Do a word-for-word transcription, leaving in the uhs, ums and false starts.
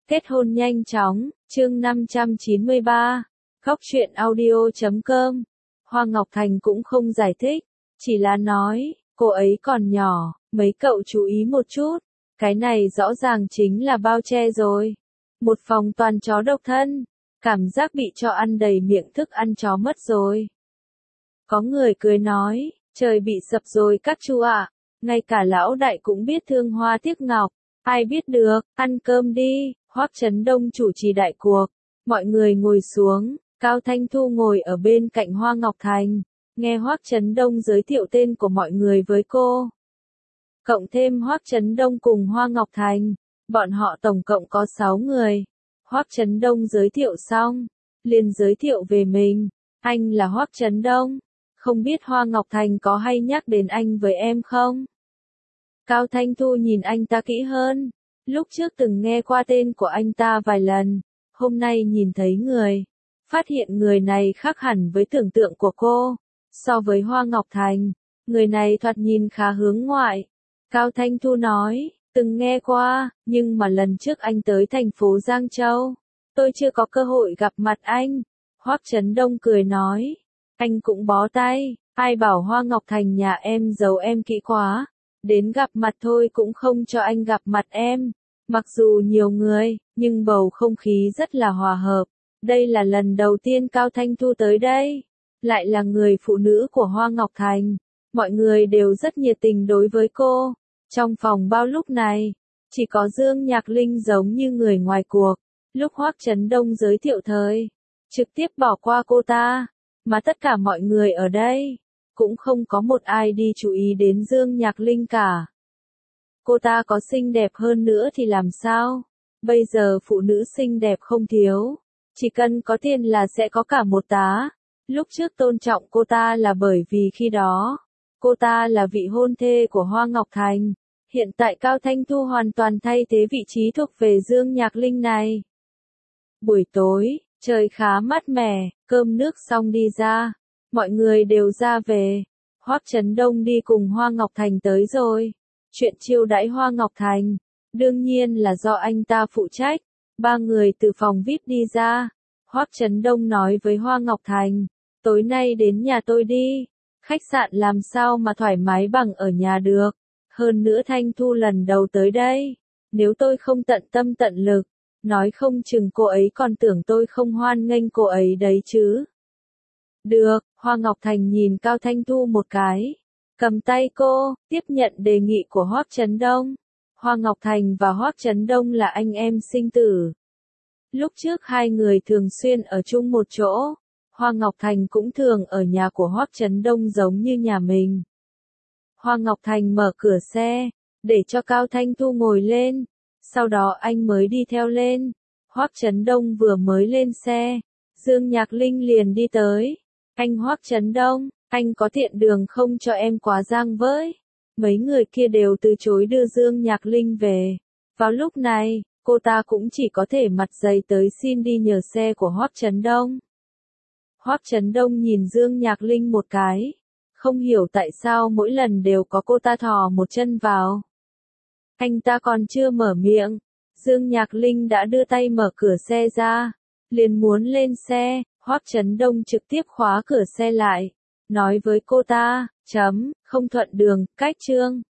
Kết hôn nhanh chóng, chương năm trăm chín mươi ba, Góc truyện audio chấm com. Hoa Ngọc Thành cũng không giải thích, chỉ là nói, cô ấy còn nhỏ, mấy cậu chú ý một chút, cái này rõ ràng chính là bao che rồi. Một phòng toàn chó độc thân, cảm giác bị cho ăn đầy miệng thức ăn chó mất rồi. Có người cười nói, trời bị sập rồi các chú ạ, ngay cả lão đại cũng biết thương hoa tiếc ngọc, ai biết được, ăn cơm đi. Hoắc Chấn Đông chủ trì đại cuộc, mọi người ngồi xuống, Cao Thanh Thu ngồi ở bên cạnh Hoa Ngọc Thành, nghe Hoắc Chấn Đông giới thiệu tên của mọi người với cô. Cộng thêm Hoắc Chấn Đông cùng Hoa Ngọc Thành, bọn họ tổng cộng có sáu người. Hoắc Chấn Đông giới thiệu xong, liền giới thiệu về mình, anh là Hoắc Chấn Đông, không biết Hoa Ngọc Thành có hay nhắc đến anh với em không? Cao Thanh Thu nhìn anh ta kỹ hơn. Lúc trước từng nghe qua tên của anh ta vài lần, hôm nay nhìn thấy người, phát hiện người này khác hẳn với tưởng tượng của cô. So với Hoa Ngọc Thành, người này thoạt nhìn khá hướng ngoại. Cao Thanh Thu nói, từng nghe qua, nhưng mà lần trước anh tới thành phố Giang Châu, tôi chưa có cơ hội gặp mặt anh. Hoắc Chấn Đông cười nói, anh cũng bó tay, ai bảo Hoa Ngọc Thành nhà em giấu em kỹ quá, đến gặp mặt thôi cũng không cho anh gặp mặt em. Mặc dù nhiều người, nhưng bầu không khí rất là hòa hợp. Đây là lần đầu tiên Cao Thanh Thu tới đây, lại là người phụ nữ của Hoa Ngọc Thành. Mọi người đều rất nhiệt tình đối với cô. Trong phòng bao lúc này, chỉ có Dương Nhạc Linh giống như người ngoài cuộc. Lúc Hoắc Chấn Đông giới thiệu thời, trực tiếp bỏ qua cô ta, mà tất cả mọi người ở đây, cũng không có một ai đi chú ý đến Dương Nhạc Linh cả. Cô ta có xinh đẹp hơn nữa thì làm sao? Bây giờ phụ nữ xinh đẹp không thiếu, chỉ cần có tiền là sẽ có cả một tá. Lúc trước tôn trọng cô ta là bởi vì khi đó, cô ta là vị hôn thê của Hoa Ngọc Thành. Hiện tại Cao Thanh Thu hoàn toàn thay thế vị trí thuộc về Dương Nhạc Linh này. Buổi tối, trời khá mát mẻ, cơm nước xong đi ra, mọi người đều ra về. Hoắc Chấn Đông đi cùng Hoa Ngọc Thành tới rồi. Chuyện chiêu đãi Hoa Ngọc Thành, đương nhiên là do anh ta phụ trách. Ba người từ phòng vi ai pi đi ra. Hoắc Chấn Đông nói với Hoa Ngọc Thành, tối nay đến nhà tôi đi. Khách sạn làm sao mà thoải mái bằng ở nhà được. Hơn nữa Thanh Thu lần đầu tới đây. Nếu tôi không tận tâm tận lực, nói không chừng cô ấy còn tưởng tôi không hoan nghênh cô ấy đấy chứ. Được, Hoa Ngọc Thành nhìn Cao Thanh Thu một cái. Cầm tay cô, tiếp nhận đề nghị của Hoắc Chấn Đông. Hoa Ngọc Thành và Hoắc Chấn Đông là anh em sinh tử. Lúc trước hai người thường xuyên ở chung một chỗ. Hoa Ngọc Thành cũng thường ở nhà của Hoắc Chấn Đông giống như nhà mình. Hoa Ngọc Thành mở cửa xe, để cho Cao Thanh Thu ngồi lên. Sau đó anh mới đi theo lên. Hoắc Chấn Đông vừa mới lên xe, Dương Nhạc Linh liền đi tới. Anh Hoắc Chấn Đông, anh có tiện đường không cho em quá Giang với? Mấy người kia đều từ chối đưa Dương Nhạc Linh về. Vào lúc này, cô ta cũng chỉ có thể mặt dày tới xin đi nhờ xe của Hoắc Chấn Đông. Hoắc Chấn Đông nhìn Dương Nhạc Linh một cái, không hiểu tại sao mỗi lần đều có cô ta thò một chân vào. Anh ta còn chưa mở miệng, Dương Nhạc Linh đã đưa tay mở cửa xe ra, liền muốn lên xe. Hoắc Chấn Đông trực tiếp khóa cửa xe lại, nói với cô ta, chấm, không thuận đường, cách chương.